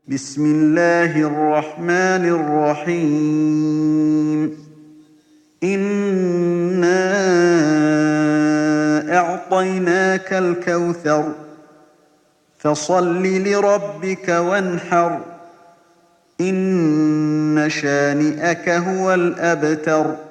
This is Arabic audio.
بسم الله الرحمن الرحيم إنا أعطيناك الكوثر فصل لربك وانحر إن شانئك هو الأبتر